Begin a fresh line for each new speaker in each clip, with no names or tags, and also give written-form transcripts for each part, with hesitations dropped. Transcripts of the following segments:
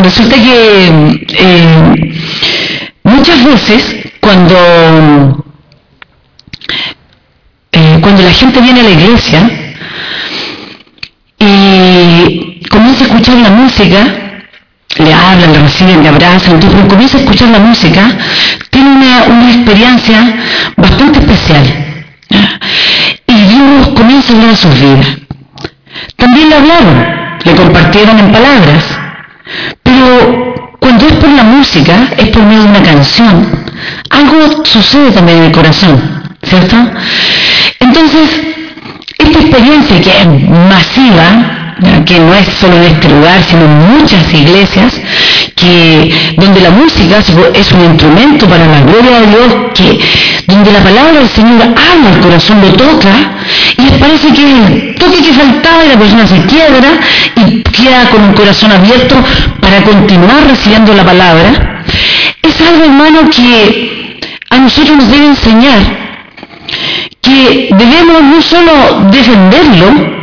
Resulta que muchas veces cuando la gente viene a la iglesia y comienza a escuchar la música, le hablan, le reciben, le abrazan, entonces cuando comienza a escuchar la música, tiene una experiencia bastante especial. Y Dios comienza a hablar a sus vidas. También le hablaron, le compartieron en palabras, pero cuando es por la música, es por medio de una canción, algo sucede también en el corazón, ¿cierto? Entonces, esta experiencia que es masiva, que no es solo en este lugar, sino en muchas iglesias, donde la música es un instrumento para la gloria de Dios, donde la palabra del Señor habla al corazón, lo toca, y les parece que es el toque que faltaba y la persona se quiebra y queda con un corazón abierto para continuar recibiendo la palabra. Es algo, hermano, que a nosotros nos debe enseñar que debemos no solo defenderlo,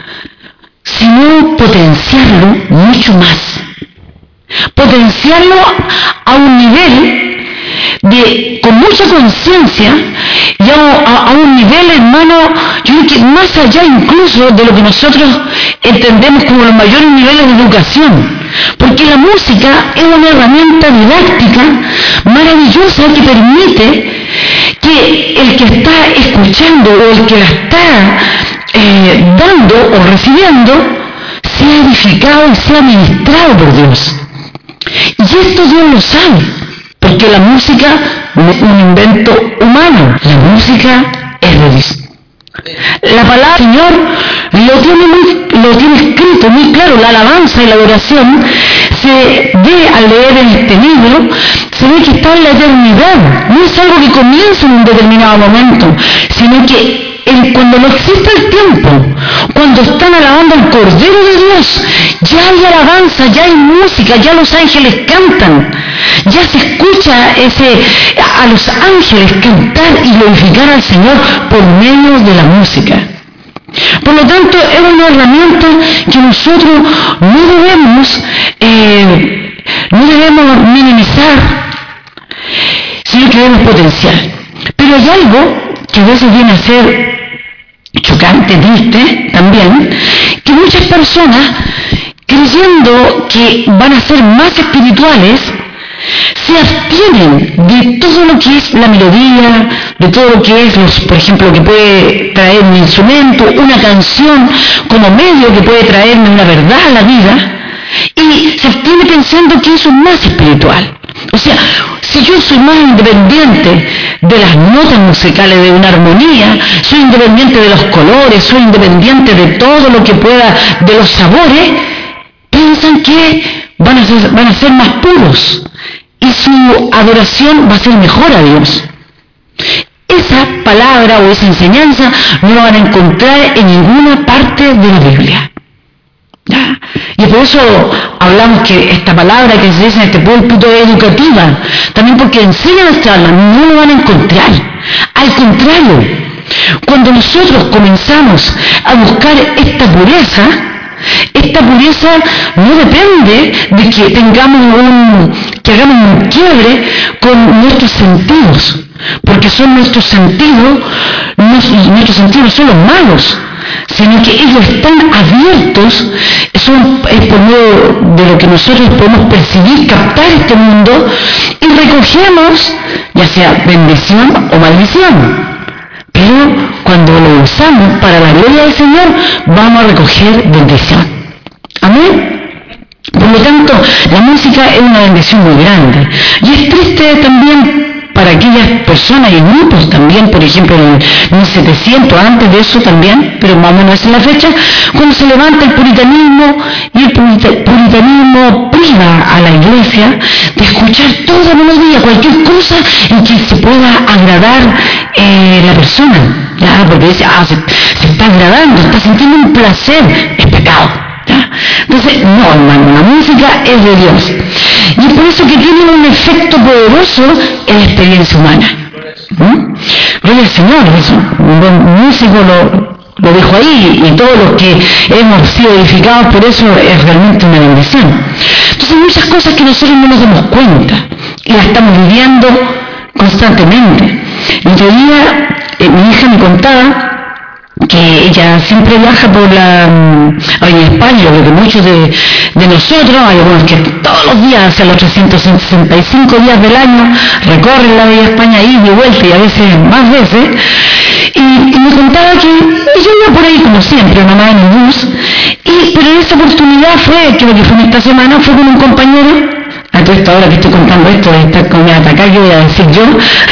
sino potenciarlo mucho más. Potenciarlo a un nivel con mucha conciencia y a un nivel, hermano, yo creo que más allá incluso de lo que nosotros entendemos como los mayores niveles de educación. Porque la música es una herramienta didáctica maravillosa que permite que el que está escuchando o el que la está dando o recibiendo sea edificado y sea ministrado por Dios. Y esto Dios lo sabe, porque la música no es un invento humano, la música es de Dios. La palabra del Señor lo tiene escrito muy claro. La alabanza y la adoración se ve al leer en este libro, se ve que está en la eternidad. No es algo que comienza en un determinado momento, sino que cuando no existe el tiempo, cuando están alabando al Cordero de Dios, ya hay alabanza, ya hay música, ya los ángeles cantan, ya se escucha a los ángeles cantar y glorificar al Señor por medio de la música. Por lo tanto, es una herramienta que nosotros no debemos minimizar, sino que debemos potenciar. Pero hay algo que a veces viene a ser chocante, triste también, que muchas personas, creyendo que van a ser más espirituales, se abstienen de todo lo que es la melodía, de todo lo que es, por ejemplo, que puede traer un instrumento, una canción como medio que puede traerme una verdad a la vida, y se abstiene pensando que eso es más espiritual. O sea, si yo soy más independiente de las notas musicales, de una armonía, soy independiente de los colores, soy independiente de todo lo que pueda, de los sabores, piensan que van a ser más puros y su adoración va a ser mejor a Dios. Esa palabra o esa enseñanza no la van a encontrar en ninguna parte de la Biblia. ¿Ya? Y por eso hablamos que esta palabra que se dice en este púlpito es educativa, también porque enseña nuestra alma, no lo van a encontrar. Al contrario, cuando nosotros comenzamos a buscar esta pureza no depende de que hagamos un quiebre con nuestros sentidos, porque son nuestros sentidos no son los malos, sino que ellos están abiertos, es por medio de lo que nosotros podemos percibir, captar este mundo, y recogemos ya sea bendición o maldición. Pero cuando lo usamos para la gloria del Señor, vamos a recoger bendición. Amén. Por lo tanto, la música es una bendición muy grande. Y es triste también para aquellas personas y grupos también, por ejemplo, en 1700, antes de eso también, pero más o menos esa es la fecha, cuando se levanta el puritanismo, y el puritanismo priva a la iglesia de escuchar toda melodía, cualquier cosa en que se pueda agradar la persona, ¿ya? Porque dice, se está agradando, está sintiendo un placer, es pecado, ¿ya? Entonces, no, hermano, la música es de Dios. Y es por eso que tiene un efecto poderoso en la experiencia humana. Gloria al Señor, eso. Un buen músico lo dejo ahí, y todos los que hemos sido edificados por eso es realmente una bendición. Entonces hay muchas cosas que nosotros no nos damos cuenta y las estamos viviendo constantemente. El otro día mi hija me contaba que ella siempre viaja por en España, yo creo que muchos de nosotros, hay algunos que todos los días, hacia los 365 días del año, recorren la Bella España ida y vuelta y a veces más veces, y me contaba que yo iba por ahí como siempre, mamá en el bus, pero en esa oportunidad fue, creo que fue en esta semana, fue con un compañero. A todo esto, ahora que estoy contando esto, de estar con mi atacar, ¿qué voy a decir yo?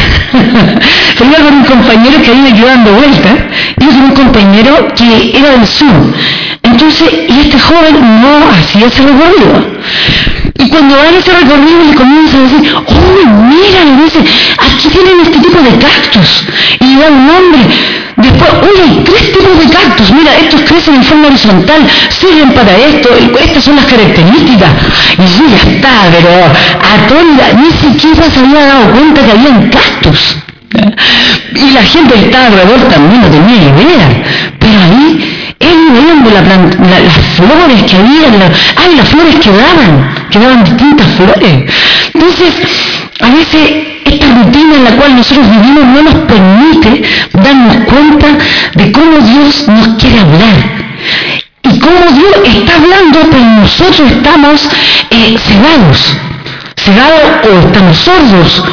Pero iba con un compañero que ahí me quedó dando vueltas, iba con un compañero que era del sur. Entonces, y este joven no hacía ese recorrido. Y cuando van ese recorrido le comienza a decir, ¡oh, mira! Le dice, aquí tienen este tipo de cactus. Y le da un nombre. Después, oye, hay 3 tipos de cactus. Mira, estos crecen en forma horizontal, sirven para esto, estas son las características. Y yo ya estaba, pero atónita, ni siquiera se había dado cuenta que habían cactus. Y la gente que estaba alrededor también no tenía idea. Pero ahí, él viendo las flores que había, las flores quedaban distintas flores. Entonces, a veces esta rutina en la cual nosotros vivimos no nos permite darnos cuenta de cómo Dios nos quiere hablar y cómo Dios está hablando, pero nosotros estamos cegados o estamos sordos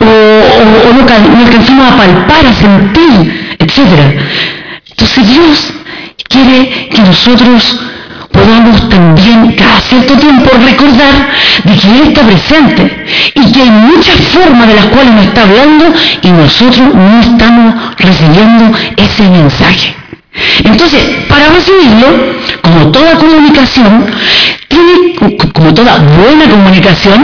o no alcanzamos a palpar, a sentir, etc. Entonces Dios quiere que nosotros podamos también cada cierto tiempo recordar de que Él está presente y que hay muchas formas de las cuales nos está hablando y nosotros no estamos recibiendo ese mensaje. Entonces, para recibirlo, como toda comunicación, como toda buena comunicación,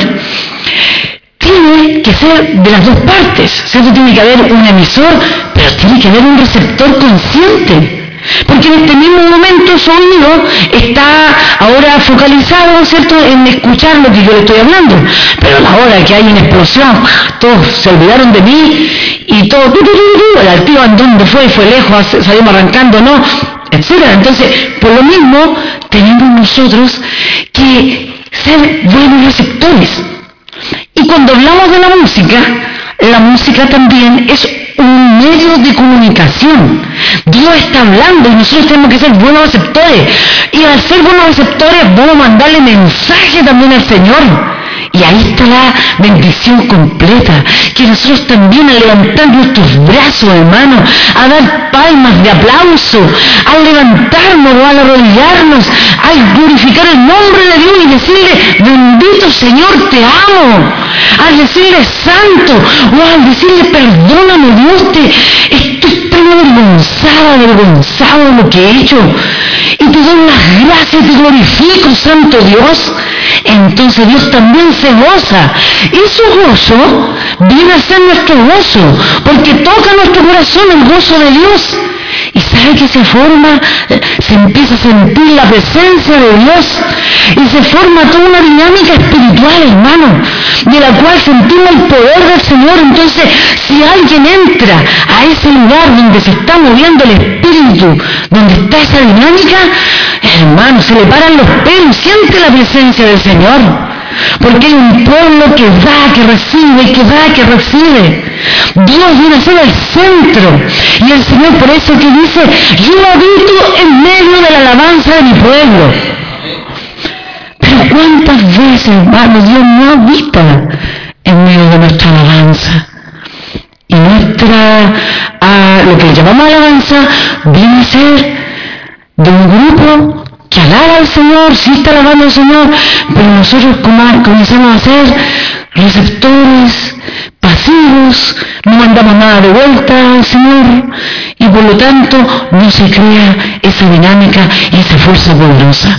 tiene que ser de las dos partes, ¿cierto? Tiene que haber un emisor, pero tiene que haber un receptor consciente. Porque en este mismo momento su oído está ahora focalizado, ¿cierto?, en escuchar lo que yo le estoy hablando. Pero a la hora que hay una explosión, todos se olvidaron de mí y todo, el altivo en dónde fue lejos, salimos arrancando, ¿no?, etcétera. Entonces, por lo mismo, tenemos nosotros que ser buenos receptores. Y cuando hablamos de la música también es un medio de comunicación. Dios está hablando y nosotros tenemos que ser buenos receptores. Y al ser buenos receptores vamos a mandarle mensaje también al Señor. Y ahí está la bendición completa, que nosotros también al levantar nuestros brazos, hermanos, a dar palmas de aplauso, al levantarnos o al arrodillarnos, al glorificar el nombre de Dios y decirle, bendito Señor, te amo, al decirle santo, o al decirle, perdóname Dios, estoy tan avergonzado de lo que he hecho, y te doy las gracias, te glorifico, santo Dios. Entonces Dios también se goza, y su gozo viene a ser nuestro gozo, porque toca nuestro corazón el gozo de Dios, y sabe que se empieza a sentir la presencia de Dios, y se forma toda una dinámica espiritual, hermano, de la cual sentimos el poder del Señor. Entonces, si alguien entra a ese lugar donde se está moviendo el Espíritu, donde está esa dinámica, hermano, se le paran los pelos, siente la presencia del Señor, porque hay un pueblo que da, que recibe, que da, que recibe. Dios viene a ser el centro, y el Señor por eso que dice, yo habito en medio de la alabanza de mi pueblo. Pero ¿cuántas veces, hermano, Dios no habita en medio de nuestra alabanza? Y lo que llamamos alabanza viene a ser de un grupo que alaba al Señor, sí está alabando al Señor, pero nosotros comenzamos a ser receptores pasivos, no mandamos nada de vuelta al Señor, y por lo tanto no se crea esa dinámica y esa fuerza poderosa.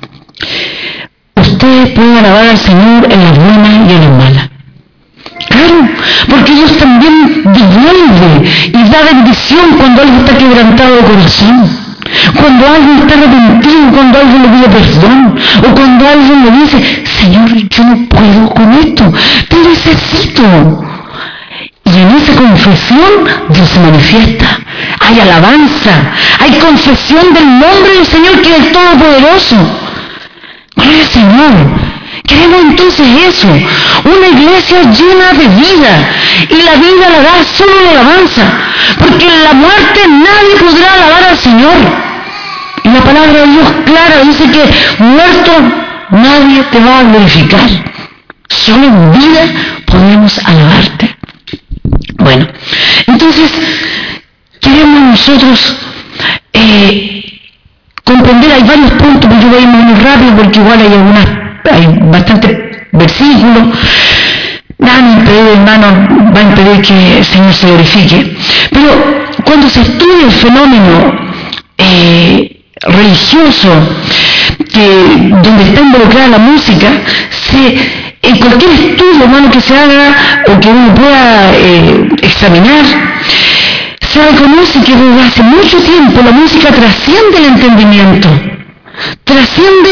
Ustedes pueden alabar al Señor en las buenas y en las malas. Claro, porque Dios también devuelve y da bendición cuando alguien está quebrantado de corazón, cuando alguien está arrepentido, cuando alguien le pide perdón, o cuando alguien le dice, Señor, yo no puedo con esto, te necesito. Y en esa confesión Dios se manifiesta, hay alabanza, hay confesión del nombre del Señor, que es el Todopoderoso. Gloria al Señor. Queremos entonces eso, una iglesia llena de vida, y la vida la da solo la alabanza, porque en la muerte nadie podrá alabar al Señor. Y la palabra de Dios clara dice que muerto nadie te va a glorificar, solo en vida podemos alabarte. Bueno, entonces queremos nosotros comprender, hay varios puntos, pero yo voy muy rápido porque igual hay bastantes versículos. Nada me impide, hermano, va a impedir que el Señor se glorifique. Pero cuando se estudia el fenómeno religioso donde está involucrada la música, en cualquier estudio, hermano, que se haga o que uno pueda examinar, se reconoce que desde hace mucho tiempo la música trasciende el entendimiento, trasciende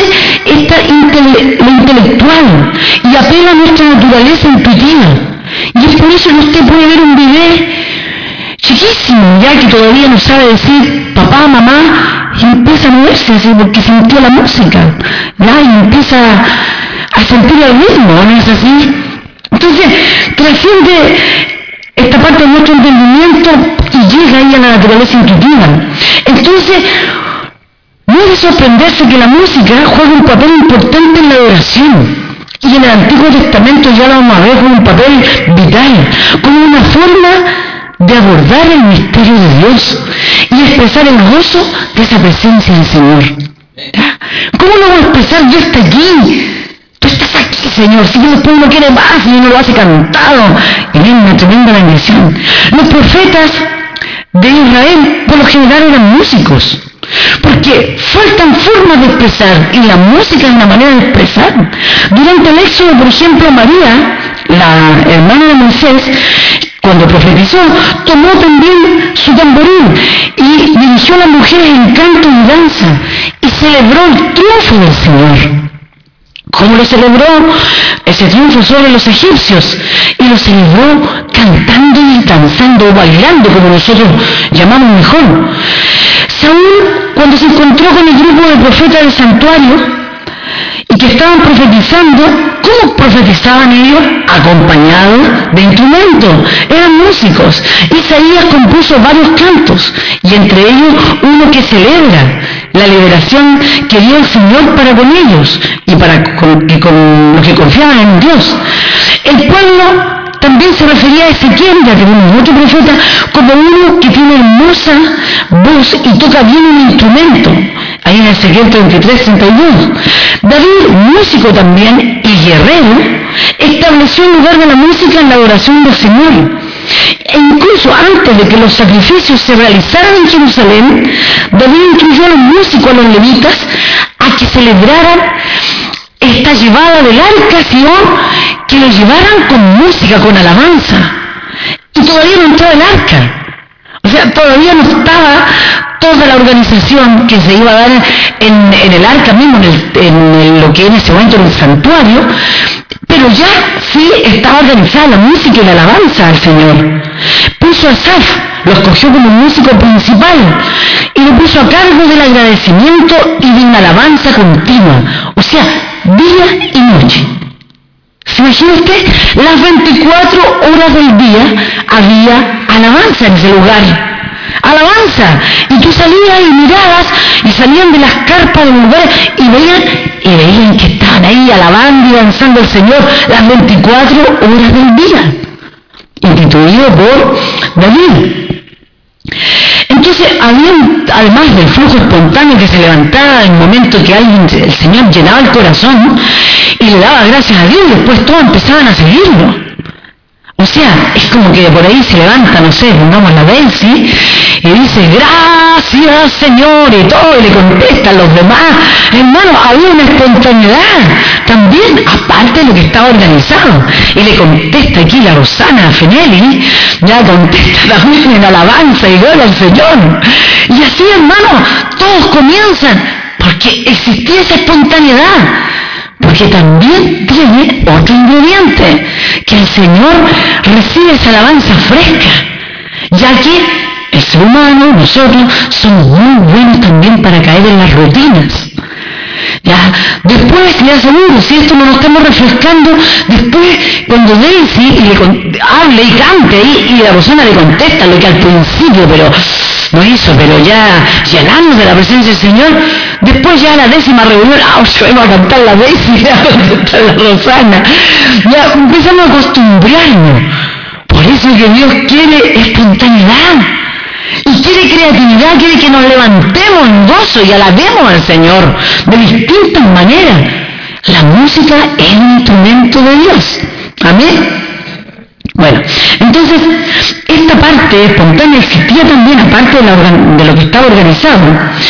lo intelectual y apela a nuestra naturaleza intuitiva. Y es por eso que usted puede ver un bebé chiquísimo, ya que todavía no sabe decir papá, mamá, y empieza a moverse así porque sintió la música, ya, y empieza a sentir el ritmo, ¿no es así? Entonces, trasciende esta parte de nuestro entendimiento y llega ahí a la naturaleza intuitiva. Entonces, no es de sorprenderse que la música juega un papel importante en la adoración. Y en el Antiguo Testamento ya lo vamos a ver como un papel vital, como una forma de abordar el misterio de Dios y expresar el gozo de esa presencia del Señor. ¿Cómo lo voy a expresar? Yo estoy aquí. Tú estás aquí, Señor. Si después uno quiere más y uno lo hace cantado, y es una tremenda bendición. Los profetas de Israel por lo general eran músicos, porque faltan formas de expresar, y la música es una manera de expresar. Durante el Éxodo, por ejemplo, María, la hermana de Moisés, cuando profetizó, tomó también su tamboril y dirigió a las mujeres en canto y danza y celebró el triunfo del Señor. ¿Cómo lo celebró? Ese triunfo sobre los egipcios, y lo celebró cantando y danzando o bailando, como nosotros llamamos mejor. Saúl, cuando se encontró con el grupo de profetas del santuario y que estaban profetizando, ¿cómo profetizaban ellos? Acompañados de instrumentos, eran músicos. Isaías compuso varios cantos, y entre ellos uno que celebra la liberación que dio el Señor para con ellos y con los que confiaban en Dios. El pueblo también se refería a Ezequiel, ya tenemos otro profeta, como uno que tiene hermosa voz y toca bien un instrumento. Ahí en Ezequiel 33-32. David, músico también y guerrero, estableció un lugar de la música en la adoración del Señor. E incluso antes de que los sacrificios se realizaran en Jerusalén, David instruyó a los músicos, a los levitas, a que celebraran esta llevada del arca a Sion, que lo llevaran con música, con alabanza. Y todavía no entraba el arca. O sea, todavía no estaba toda la organización que se iba a dar en el arca mismo, en lo que en ese momento era el santuario, pero ya sí estaba organizada la música y la alabanza al Señor. Puso a Asaf, lo escogió como músico principal y lo puso a cargo del agradecimiento y de una alabanza continua, o sea, día y noche. ¿Se imagina usted? Las 24 horas del día había alabanza en ese lugar. Alabanza. Y tú salías y mirabas y salían de las carpas del lugar y veían que estaban ahí alabando y danzando al Señor las 24 horas del día. Instituido por David. Entonces, además del flujo espontáneo que se levantaba en el momento que el Señor llenaba el corazón y le daba gracias a Dios, después todos empezaban a seguirlo. O sea, es como que por ahí se levanta, no sé, pongamos la Delcy, y dice, gracias Señor, y todo, y le contestan los demás. Hermano, había una espontaneidad también, aparte de lo que estaba organizado. Y le contesta aquí la Rosana Fenelli, ya contesta también en alabanza y gloria al Señor. Y así, hermano, todos comienzan, porque existía esa espontaneidad. Porque también tiene otro ingrediente, que el Señor recibe esa alabanza fresca, ya que el ser humano, nosotros, somos muy buenos también para caer en las rutinas. Ya, después le aseguro, si esto no lo estamos refrescando, después cuando Daisy hable y cante ahí y la persona le contesta lo que al principio, pero no hizo, pero ya llenarnos de la presencia del Señor, después ya la 10ª reunión, vamos a cantar la Daisy, ya va a cantar la Rosana, ya empezamos a acostumbrarnos. Por eso que Dios quiere espontaneidad. Y quiere creatividad, quiere que nos levantemos en gozo y alabemos al Señor de distintas maneras. La música es un instrumento de Dios. Amén. Bueno, entonces, esta parte espontánea existía también, aparte de lo que estaba organizado.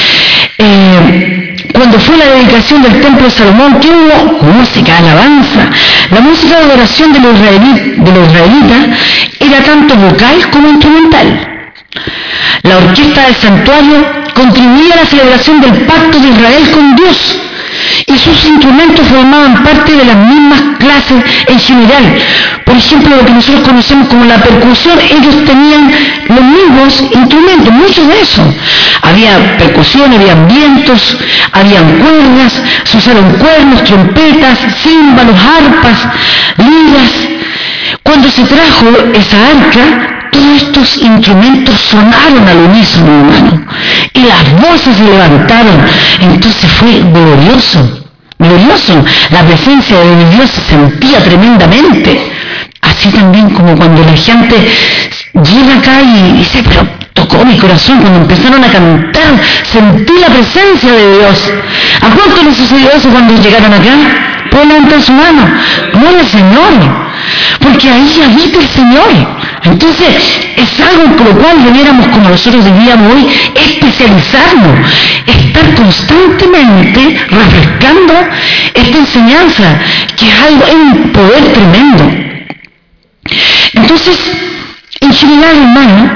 Cuando fue la dedicación del templo de Salomón, que hubo música, alabanza. La música de adoración de los israelitas era tanto vocal como instrumental. La orquesta del santuario contribuía a la celebración del pacto de Israel con Dios y sus instrumentos formaban parte de las mismas clases en general. Por ejemplo, lo que nosotros conocemos como la percusión, ellos tenían los mismos instrumentos, muchos de esos. Había percusión, habían vientos, habían cuerdas, se usaron cuernos, trompetas, címbalos, arpas, liras. Cuando se trajo esa arca, todos estos instrumentos sonaron al unísono, hermano, y las voces se levantaron. Entonces fue glorioso, glorioso. La presencia de Dios se sentía tremendamente. Así también como cuando la gente llega acá y dice, pero tocó mi corazón cuando empezaron a cantar, sentí la presencia de Dios. ¿A cuánto les sucedió eso cuando llegaron acá? Pueden levantar su mano. Gloria al Señor, porque ahí habita el Señor. Entonces es algo por lo cual debiéramos, como nosotros debíamos hoy, especializarnos, estar constantemente refrescando esta enseñanza, que es algo, es un poder tremendo. Entonces, en general, hermano,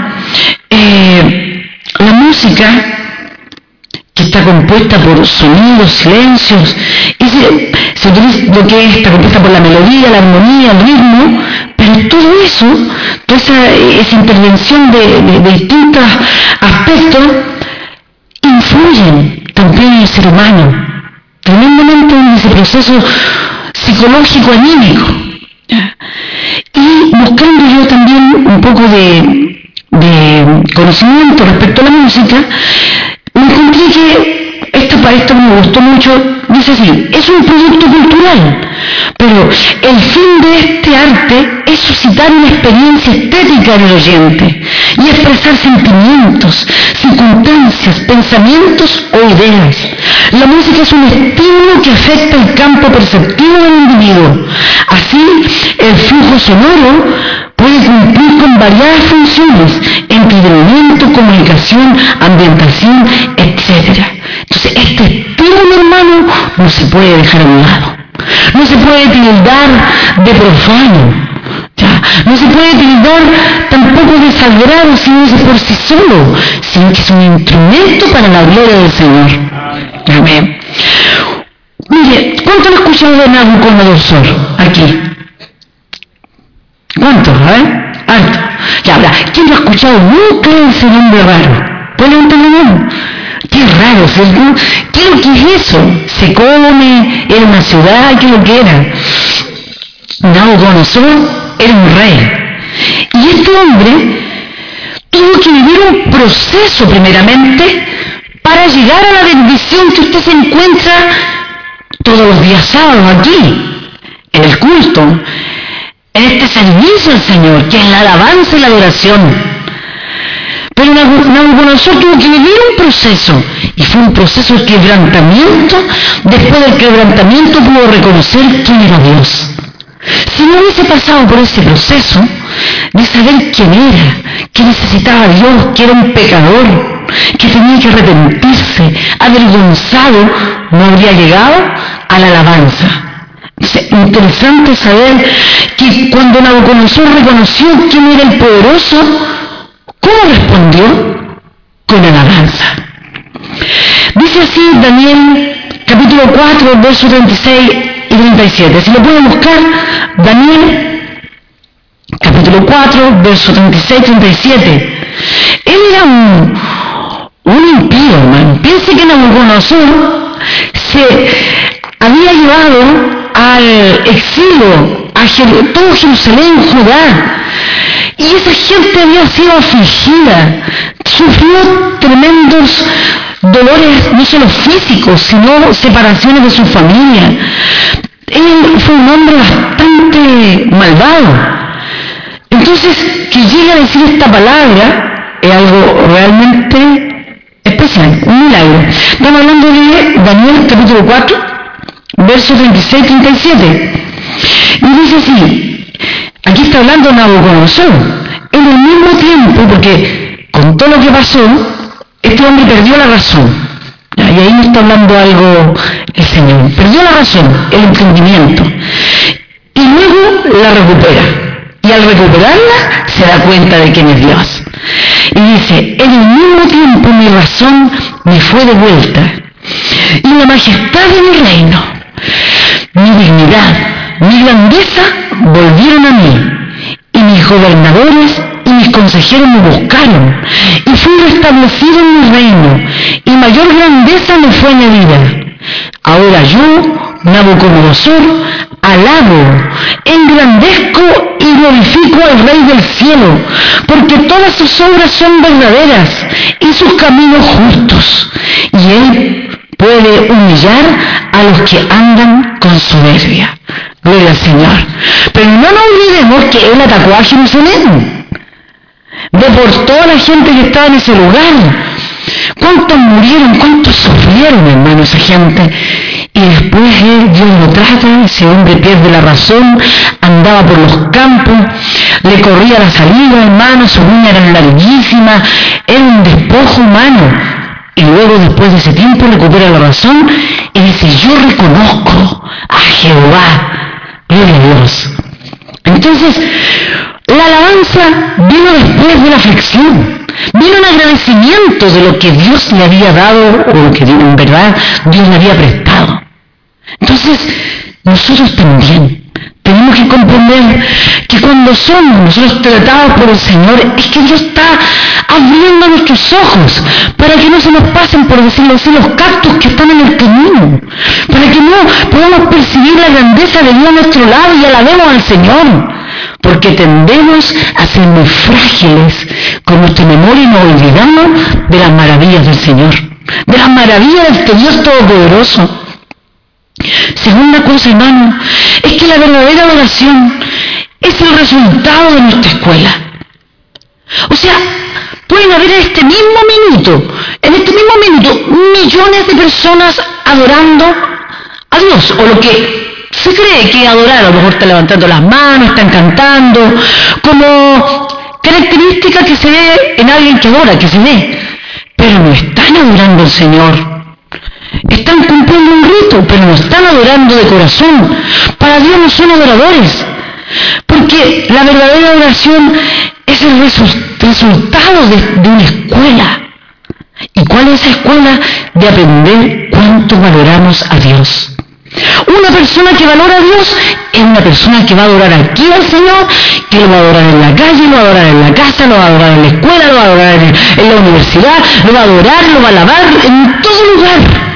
la música, que está compuesta por sonidos, silencios, y se utiliza lo que está compuesta por la melodía, la armonía, el ritmo, pero todo eso, toda esa intervención de distintos aspectos, influyen también en el ser humano, tremendamente en ese proceso psicológico, anímico. Y buscando yo también un poco de conocimiento respecto a la música, me encontré que esto me gustó mucho. Dice así: es un producto cultural, pero el fin de este arte es suscitar una experiencia estética en el oyente y expresar sentimientos, circunstancias, pensamientos o ideas. La música es un estímulo que afecta el campo perceptivo del individuo. Así, el flujo sonoro puede cumplir con variadas funciones: entretenimiento, comunicación, ambientación, etc. Entonces, este estímulo, hermano, no se puede dejar a un lado. No se puede tildar de profano. ¿Ya? No se puede tildar tampoco de sagrado si no es por sí solo, sino que es un instrumento para la gloria del Señor. Amén. Mire, ¿cuánto han escuchado de Nabucodonosor aquí? ¿Cuántos? A ver, harto. Ya, ahora, ¿quién lo ha escuchado nunca ese nombre raro? ¿Puede levantar la mano? Qué raro, ¿cierto? ¿Qué es lo que es eso? ¿Se come? ¿Era una ciudad? ¿Qué es lo que era? Nabucodonosor era un rey. Y este hombre tuvo que vivir un proceso primeramente para llegar a la bendición que usted se encuentra todos los días sábados aquí, en el culto, en este servicio al Señor, que es la alabanza y la adoración. Pero Nabucodonosor tuvo que vivir un proceso, y fue un proceso de quebrantamiento. Después del quebrantamiento pudo reconocer quién era Dios. Si no hubiese pasado por ese proceso de saber quién era, que necesitaba a Dios, que era un pecador, que tenía que arrepentirse, avergonzado, no habría llegado a la alabanza. Entonces, interesante saber que cuando Nabucodonosor reconoció quién era el poderoso, ¿cómo respondió? Con alabanza. Dice así Daniel, capítulo 4, versos 36 y 37. Si lo pueden buscar, Daniel, capítulo 4, versos 36 y 37. Él era un impío, hermano. Piense que Nabucodonosor se había llevado al exilio a todo Jerusalén, Judá, y esa gente había sido afligida, sufrió tremendos dolores, no solo físicos, sino separaciones de su familia. Él fue un hombre bastante malvado. Entonces, que llegue a decir esta palabra es algo realmente especial, un milagro. Estamos hablando de Daniel capítulo 4, versos 36-37. Y dice así, aquí está hablando Nabucodonosor. En el mismo tiempo, porque con todo lo que pasó, este hombre perdió la razón. Y ahí no está hablando algo el Señor. Perdió la razón, el entendimiento. Y luego la recupera. Y al recuperarla, se da cuenta de quién es Dios. Y dice, en el mismo tiempo mi razón me fue devuelta. Y la majestad de mi reino, mi dignidad, mi grandeza volvieron a mí. Y mis gobernadores y mis consejeros me buscaron. Y fui restablecido en mi reino. Y mayor grandeza me fue añadida. Ahora yo, Nabucodonosor, alabo, engrandezco y glorifico al Rey del cielo, porque todas sus obras son verdaderas y sus caminos justos, y él puede humillar a los que andan con soberbia. Gloria al Señor. Pero no nos olvidemos que él atacó a Jerusalén, deportó a la gente que estaba en ese lugar. ¿Cuántos murieron? ¿Cuántos sufrieron, hermano, esa gente? Y después Dios lo trata, ese hombre pierde la razón, andaba por los campos, le corría la salida, hermano, sus uñas eran larguísimas, era un despojo humano. Y luego, después de ese tiempo, recupera la razón y dice, yo reconozco a Jehová, gloria a Dios. Entonces, la alabanza vino después de la aflicción. Vino un agradecimiento de lo que Dios le había dado o lo que en verdad Dios le había prestado. Entonces, nosotros también tenemos que comprender que cuando somos nosotros tratados por el Señor, es que Dios está abriendo nuestros ojos para que no se nos pasen, por decirlo así, los cactus que están en el camino, para que no podamos percibir la grandeza de Dios a nuestro lado y alabemos al Señor. Porque tendemos a ser muy frágiles con nuestra memoria y nos olvidamos de las maravillas del Señor, de las maravillas de este Dios Todopoderoso. Segunda cosa, hermano, es que la verdadera adoración es el resultado de nuestra escuela. O sea, pueden haber en este mismo minuto, millones de personas adorando a Dios, o lo que se cree que adorar, a lo mejor están levantando las manos, están cantando, como característica que se ve en alguien que adora, que se ve, pero no están adorando al Señor. Están cumpliendo un rito, pero no están adorando de corazón. Para Dios no son adoradores, porque la verdadera adoración es el resultado de una escuela. ¿Y cuál es esa escuela? De aprender cuánto valoramos a Dios. Una persona que valora a Dios es una persona que va a adorar aquí al Señor, que lo va a adorar en la calle, lo va a adorar en la casa, lo va a adorar en la escuela, lo va a adorar en la universidad, lo va a adorar, lo va a alabar en todo lugar.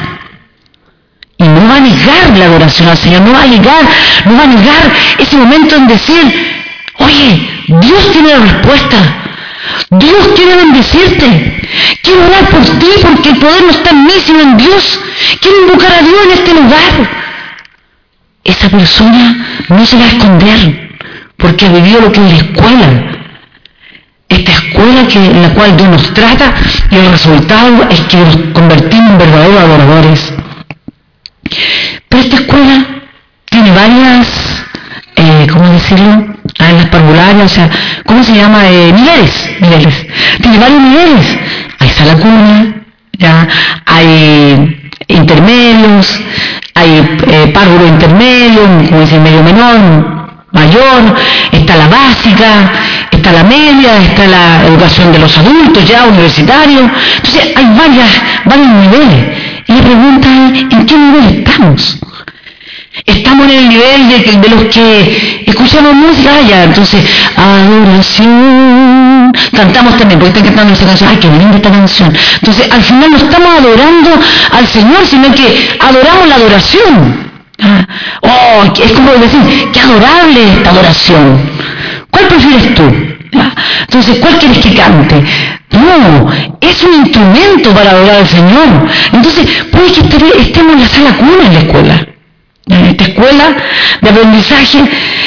Y no va a negar la adoración al Señor, no va a negar ese momento en decir, oye, Dios tiene la respuesta, Dios quiere bendecirte, quiero orar por ti porque el poder no está en mí sino en Dios, quiero invocar a Dios en este lugar. Esa persona no se va a esconder porque ha vivido lo que es la escuela. Esta escuela en la cual Dios nos trata y el resultado es que nos convertimos en verdaderos adoradores. Pero esta escuela tiene varias, ¿cómo decirlo? En las parvularias, o sea, ¿cómo se llama? Niveles. Tiene varios niveles. Hay sala cuna, ya, hay intermedios, hay párvulo intermedio, como dice, medio menor, mayor, está la básica, está la media, está la educación de los adultos ya, universitario. Entonces hay varios niveles. Y la pregunta es, ¿en qué nivel estamos? Estamos en el nivel de los que escuchamos música, ya, entonces, adoración. Cantamos también, porque están cantando esa canción, ay, qué linda esta canción. Entonces, al final no estamos adorando al Señor, sino que adoramos la adoración. Oh, es como decir, qué adorable esta adoración. ¿Cuál prefieres tú? Entonces, ¿cuál quieres que cante? No, es un instrumento para adorar al Señor. Entonces, puede que estemos en la sala cuna en la escuela. En esta escuela de aprendizaje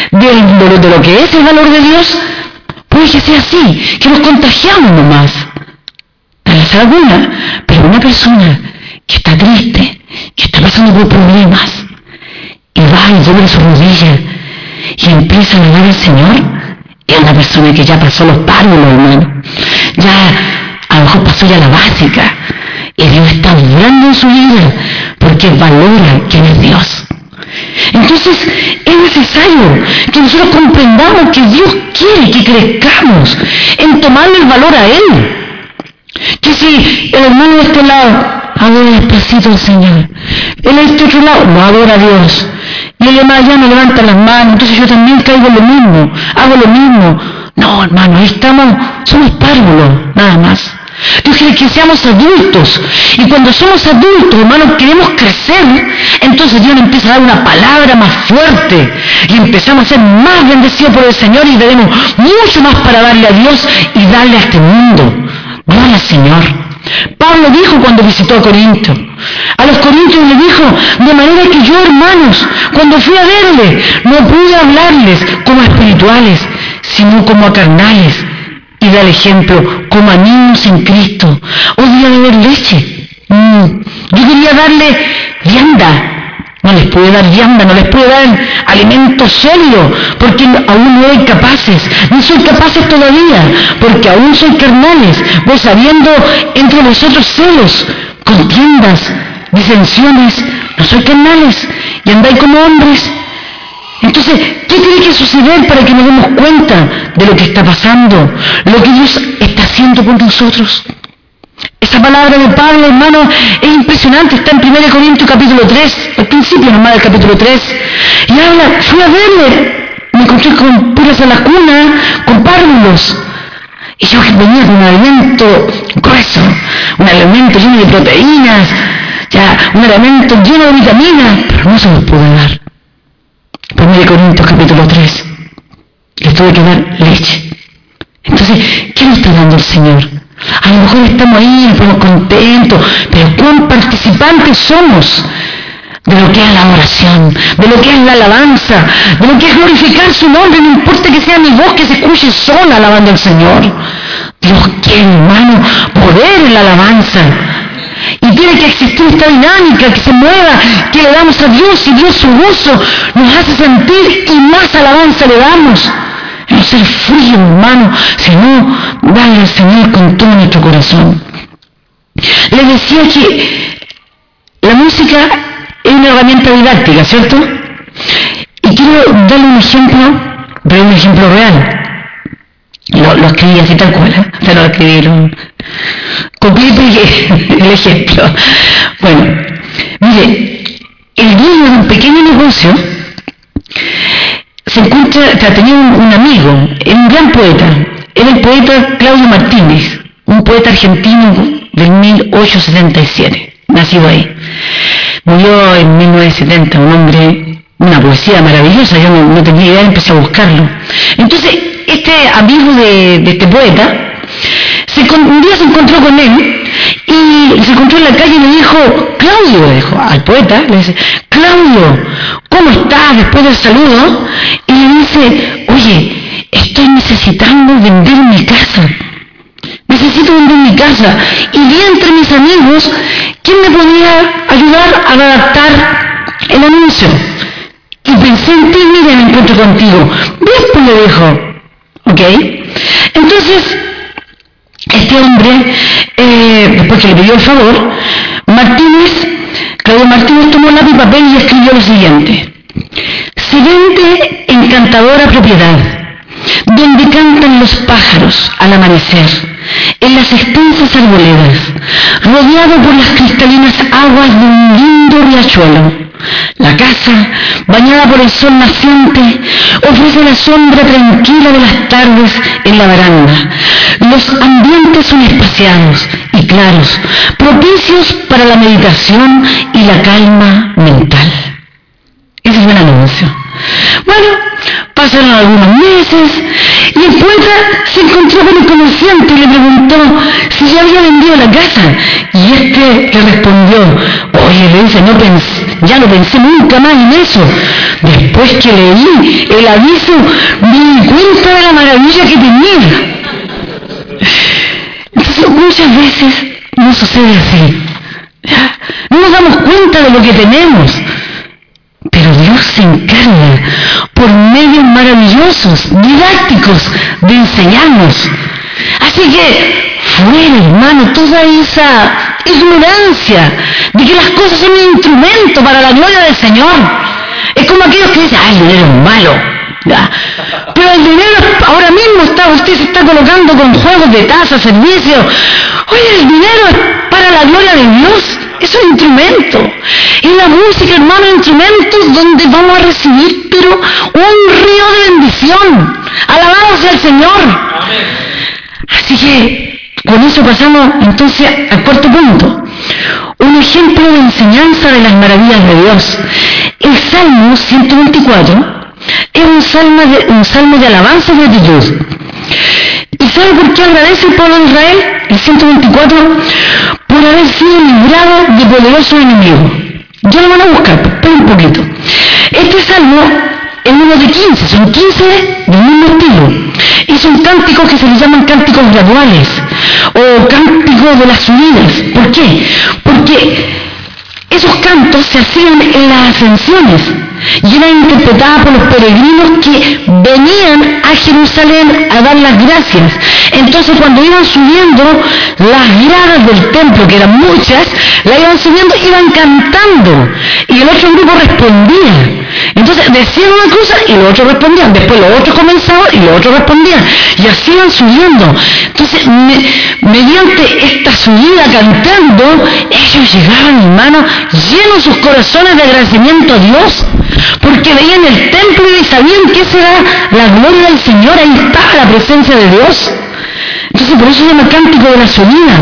de lo que es el valor de Dios, puede que sea así, que nos contagiamos nomás. En la sala cuna, pero una persona que está triste, que está pasando por problemas, y va y dobla su rodilla y empieza a alabar al Señor, es una persona que ya pasó los párvulos, hermano. Ya, a lo mejor pasó ya la básica, y Dios está obrando en su vida, porque valora quién es Dios. Entonces, es necesario que nosotros comprendamos que Dios quiere que crezcamos en tomarle el valor a Él. Que si el hermano de este lado adora despacito al Señor, el de este otro lado no adora a Dios, y el demás ya no levanta las manos, entonces yo también caigo en lo mismo, hago lo mismo. No, hermano, ahí somos párvulos, nada más. Dios quiere que seamos adultos, y cuando somos adultos, hermanos, queremos crecer, entonces Dios nos empieza a dar una palabra más fuerte, y empezamos a ser más bendecidos por el Señor, y tenemos mucho más para darle a Dios y darle a este mundo. Gloria al Señor. Pablo dijo cuando visitó a Corinto, a los corintios le dijo, de manera que yo, hermanos, cuando fui a verle, no pude hablarles como a espirituales, sino como a carnales, y da el ejemplo como a niños en Cristo. Odia beber leche. Yo quería darle vianda. No les pude dar vianda, no les pude dar alimento sólido, porque aún no soy capaces, no soy capaces todavía, porque aún soy carnales, vos habiendo entre vosotros celos, contiendas, disensiones, no soy carnales, y andáis como hombres. Entonces, ¿qué tiene que suceder para que nos demos cuenta de lo que está pasando, lo que Dios está haciendo por nosotros? Esa palabra de Pablo, hermano, es impresionante, está en 1 Corintios capítulo 3, al principio nomás del capítulo 3, y habla, fui a verle, me encontré con puras a la cuna, con párvulos, y yo venía con un alimento grueso, un alimento lleno de proteínas, ya, un alimento lleno de vitaminas, pero no se los pude dar. 1 Corintios capítulo 3, les tuve que dar leche. Entonces, ¿qué nos está dando el Señor? A lo mejor estamos ahí, estamos contentos, pero ¿cuán participantes somos de lo que es la adoración, de lo que es la alabanza, de lo que es glorificar su nombre? No importa que sea mi voz que se escuche sola alabando al Señor. Dios quiere, hermano, poder en la alabanza. Y tiene que existir esta dinámica que se mueva, que le damos a Dios, y Dios su gozo nos hace sentir, y más alabanza le damos. No ser frío, hermano, sino darle al Señor con todo nuestro corazón. Les decía que la música es una herramienta didáctica, ¿cierto? Y quiero darle un ejemplo, pero un ejemplo real. Lo escribí así tal cual, ¿eh? O sea, lo escribieron. Completo el ejemplo. Bueno, mire, el dueño de un pequeño negocio tenía un amigo, era un gran poeta, era el poeta Claudio Martínez, un poeta argentino del 1877, nacido ahí. Murió en 1970, un hombre, una poesía maravillosa, yo no tenía idea, empecé a buscarlo. Entonces, este amigo de este poeta, un día se encontró con él, y se encontró en la calle y le dijo, Claudio, le dijo al poeta, le dice, Claudio, ¿cómo estás después del saludo? Y le dice, oye, estoy necesitando vender mi casa. Necesito vender mi casa. Y vi entre mis amigos quién me podía ayudar a redactar el anuncio. Y pensé en ti, mira, me encuentro contigo. Bien, pues le dijo, ¿ok? Entonces, este hombre, después que le pidió el favor, Claudio Martínez tomó lápiz y papel y escribió lo siguiente: se vende encantadora propiedad, donde cantan los pájaros al amanecer, en las extensas arboledas, rodeado por las cristalinas aguas de un lindo riachuelo. La casa, bañada por el sol naciente, ofrece la sombra tranquila de las tardes en la baranda. Los ambientes son espaciados y claros, propicios para la meditación y la calma mental. Ese fue el anuncio. Bueno, pasaron algunos meses y el poeta se encontró con el comerciante y le preguntó si ya había vendido la casa. Y este le respondió, oye, le dice, ya no pensé nunca más en eso. Después que leí el aviso, me di cuenta de la maravilla que tenía. Entonces, muchas veces no sucede así. ¿Ya? No nos damos cuenta de lo que tenemos. Pero Dios se encarga por medios maravillosos, didácticos, de enseñarnos. Así que, fuera, hermano, toda esa ignorancia de que las cosas son un instrumento para la gloria del Señor. Es como aquellos que dicen, el dinero es malo. ¿Ya? Pero el dinero ahora mismo usted se está colocando con juegos de tasa, servicios. Oye, el dinero es para la gloria de Dios. Es un instrumento. Y la música, hermano, instrumentos donde vamos a recibir, pero un río de bendición. Alabado sea el Señor. Amén. Así que, con eso pasamos entonces al cuarto punto. Un ejemplo de enseñanza de las maravillas de Dios. El Salmo 124 es un salmo de alabanza y gratitud. ¿Y sabe por qué agradece el pueblo de Israel? El 124, por haber sido librado de poderosos enemigos. Ya lo van a buscar, espera un poquito. Este salmo es uno de 15, son 15 del mismo estilo. Y son cánticos que se les llaman cánticos graduales, o cánticos de las subidas. ¿Por qué? Porque esos cantos se hacían en las ascensiones y eran interpretadas por los peregrinos que venían a Jerusalén a dar las gracias. Entonces, cuando iban subiendo las gradas del templo, que eran muchas, la iban subiendo, iban cantando y el otro grupo respondía. Entonces decían una cosa y los otros respondían, después los otros comenzaban y los otros respondían, y así iban subiendo. Entonces, mediante esta subida cantando, ellos llegaban, hermano, llenos sus corazones de agradecimiento a Dios, porque veían el templo y sabían que esa era la gloria del Señor, ahí estaba la presencia de Dios. Entonces, por eso se llama cántico de la subida.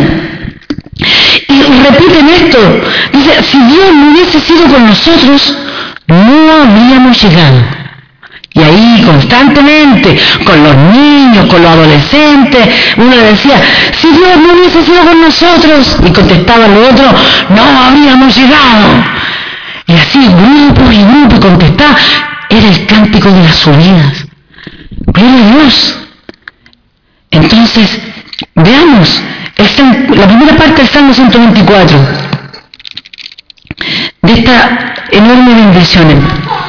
Y repiten esto, dice, si Dios no hubiese sido con nosotros, no habríamos llegado. Y ahí constantemente, con los niños, con los adolescentes, uno le decía, si Dios no hubiese sido con nosotros, y contestaba lo otro, no habríamos llegado. Y así, grupos y grupos contestaban, era el cántico de las subidas. Gloria a Dios. Entonces, veamos, la primera parte del Salmo 124, de esta enorme bendición.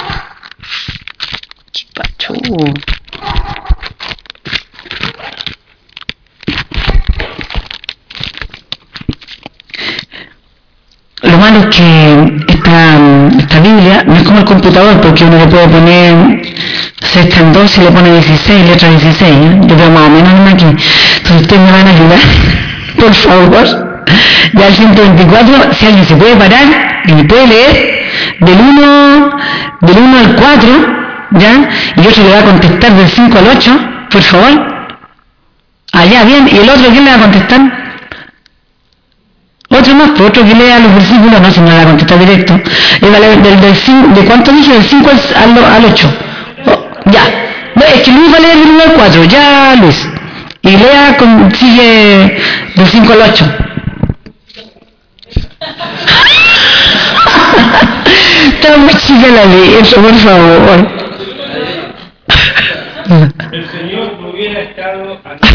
Lo malo es que esta Biblia no es como el computador, porque uno le puede poner sexta en 2 y le pone 16, letra 16, ¿eh? Yo veo más o menos aquí. Entonces ustedes me van a ayudar, por favor. Ya el 124, si alguien se puede parar y me puede leer del 1 al 4, ¿ya? Y otro le va a contestar del 5 al 8, por favor. Allá, bien. ¿Y el otro quién le va a contestar? Otro más, pues otro que lea los versículos, no, si no le va a contestar directo. ¿De cuánto dije? Del 5 al 8. Oh, ya. No, es que Luis va a leer del 1 al 4, ya Luis. Y lea, sigue del 5 al 8. Está muy chica la letra, por favor.
El Señor no hubiera estado aquí.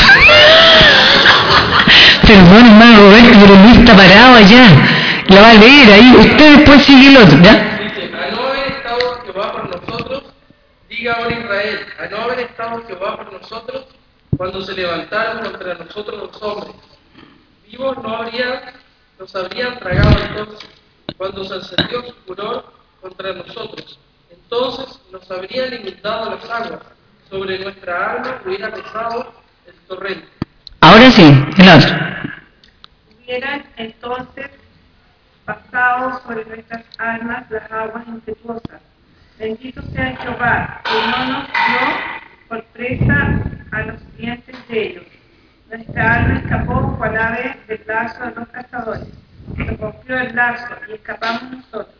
Perdón, hermano Roberto, pero Luis está parado allá. La va a leer ahí. Usted después sigue el otro, ¿ya?
Dice, a no haber estado Jehová por nosotros, diga ahora Israel, a no haber estado Jehová por nosotros, cuando se levantaron contra nosotros los hombres. Vivos nos habrían tragado entonces, cuando se encendió su furor contra nosotros. Entonces nos habrían inundado las aguas, sobre nuestra alma hubiera pesado el torrente.
Ahora sí, el otro.
Hubieran entonces pasado sobre nuestras almas las aguas impetuosas. Bendito sea Jehová, que no nos dio por presa a los dientes de ellos. Nuestra alma escapó cual ave del lazo de los cazadores. Se rompió el lazo y escapamos nosotros.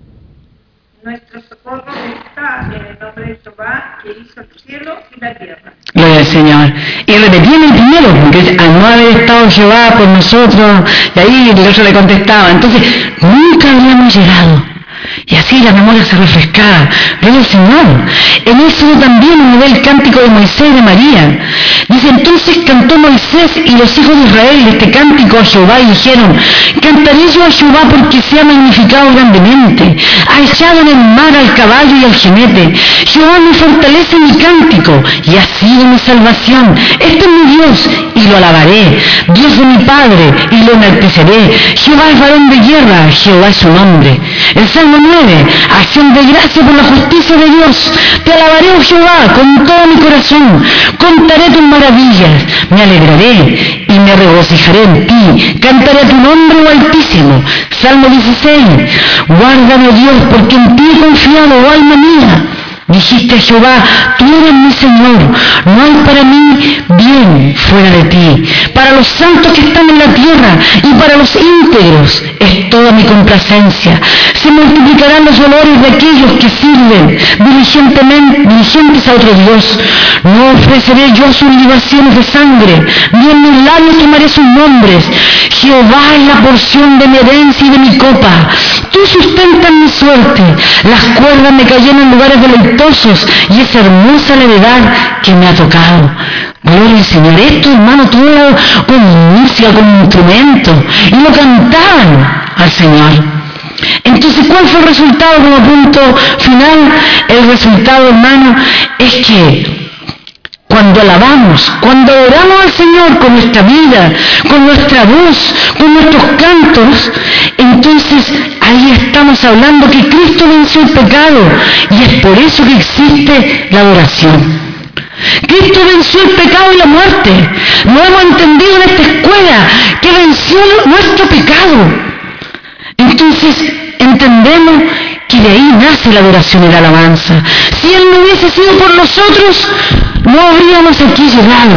Nuestro socorro está en el nombre de Jehová, que hizo el cielo y la tierra.
Gloria al Señor. Y repetí en el primero, porque al no haber estado Jehová por nosotros, y ahí el otro le contestaba. Entonces, nunca habíamos llegado. Y así la memoria se refrescaba. Gloria al Señor. En Éxodo también uno ve el cántico de Moisés y de María. Dice, entonces cantó Moisés y los hijos de Israel este cántico a Jehová y dijeron, cantaré yo a Jehová porque se ha magnificado grandemente, ha echado en el mar al caballo y al jinete. Jehová me fortalece mi cántico y ha sido mi salvación. Este es mi Dios y lo alabaré, Dios de mi Padre, y lo enalteceré. Jehová es varón de guerra, Jehová es su nombre. El Salmo 9, acción de gracia por la justicia de Dios. Te alabaré, oh Jehová, con todo mi corazón. Contaré tus maravillas, me alegraré y me regocijaré en ti. Cantaré tu nombre, oh Altísimo. Salmo 16, guárdame, oh Dios, porque en ti he confiado, oh alma mía. Dijiste a Jehová, tú eres mi Señor, no hay para mí bien fuera de ti. Para los santos que están en la tierra y para los íntegros es toda mi complacencia. Se multiplicarán los dolores de aquellos que sirven diligentes a otro Dios. No ofreceré yo sus libaciones de sangre, ni en mis labios tomaré sus nombres. Jehová es la porción de mi herencia y de mi copa. Tú sustentas mi suerte. Las cuerdas me cayeron en lugares deleitosos y es hermosa la heredad que me ha tocado. Gloria al Señor. Esto, hermano, todo con música, con instrumento. Y lo cantaban al Señor. Entonces, ¿cuál fue el resultado como punto final? El resultado, hermano, es que cuando alabamos, cuando adoramos al Señor con nuestra vida, con nuestra voz, con nuestros cantos, entonces ahí estamos hablando que Cristo venció el pecado y es por eso que existe la adoración. Cristo venció el pecado y la muerte. Lo hemos entendido en esta escuela, que venció nuestro pecado. Entonces entendemos que de ahí nace la adoración y la alabanza. Si Él no hubiese sido por nosotros, no habríamos aquí llegado.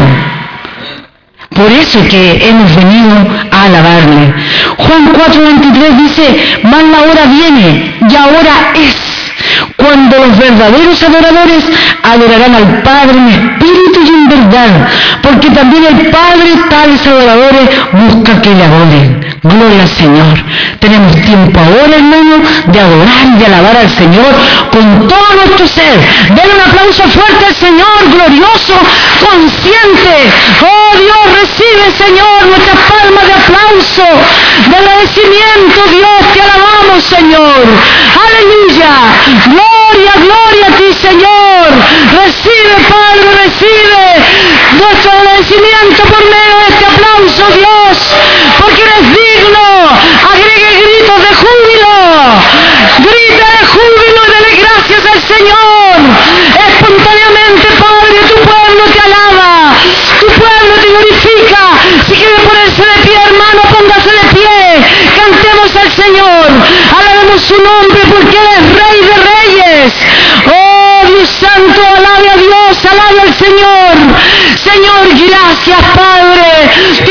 Por eso que hemos venido a alabarle. Juan 4:23 dice, mas la hora viene y ahora es, cuando los verdaderos adoradores adorarán al Padre en espíritu y en verdad, porque también el Padre tales adoradores busca que le adoren. Gloria al Señor. Tenemos tiempo ahora, hermano, de adorar y de alabar al Señor con todo nuestro ser. Denle un aplauso fuerte al Señor, glorioso, consciente. Oh Dios, recibe, Señor, nuestras palmas de aplauso, de agradecimiento. Dios, te alabamos, Señor. Aleluya. Gloria, gloria a ti, Señor. Recibe, Padre, recibe nuestro agradecimiento por medio de este aplauso, Dios, porque eres digno. Agregue gritos de júbilo. Grita de júbilo y dale gracias al Señor. Espontáneamente, Padre, tu pueblo te alaba. Tu pueblo te glorifica. Si quiere ponerse de pie, hermano, póngase de pie. Cantemos al Señor. Alabemos su nombre porque Él es Rey de Reyes. Oh Dios Santo, alabe a Dios, alabe al Señor. Señor, gracias, Padre. Te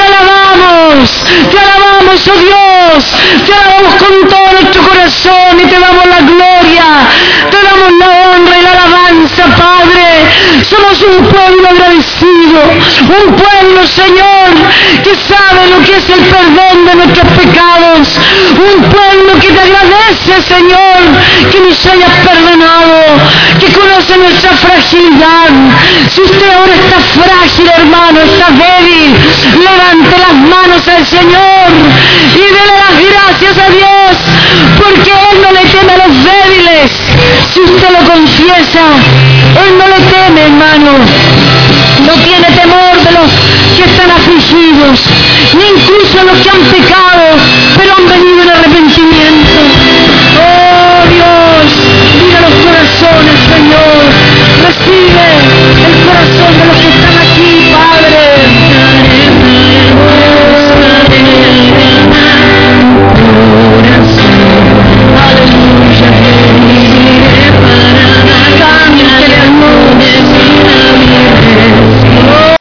alabamos, oh Dios. Te alabamos con todo nuestro corazón y te damos la gloria. Te damos la honra y la alabanza, Padre. Somos un pueblo agradecido, un pueblo, Señor, que sabe lo que es el perdón de nuestros pecados, un pueblo que te agradece, Señor, que nos hayas perdonado, que conoce nuestra fragilidad. Si usted ahora está frágil, hermano, está débil, levante las manos al Señor y dele las gracias a Dios, porque Él no le teme a los débiles. Si usted lo confiesa, Él no le teme, hermano. No tiene temor de los que están afligidos, ni incluso los que han pecado.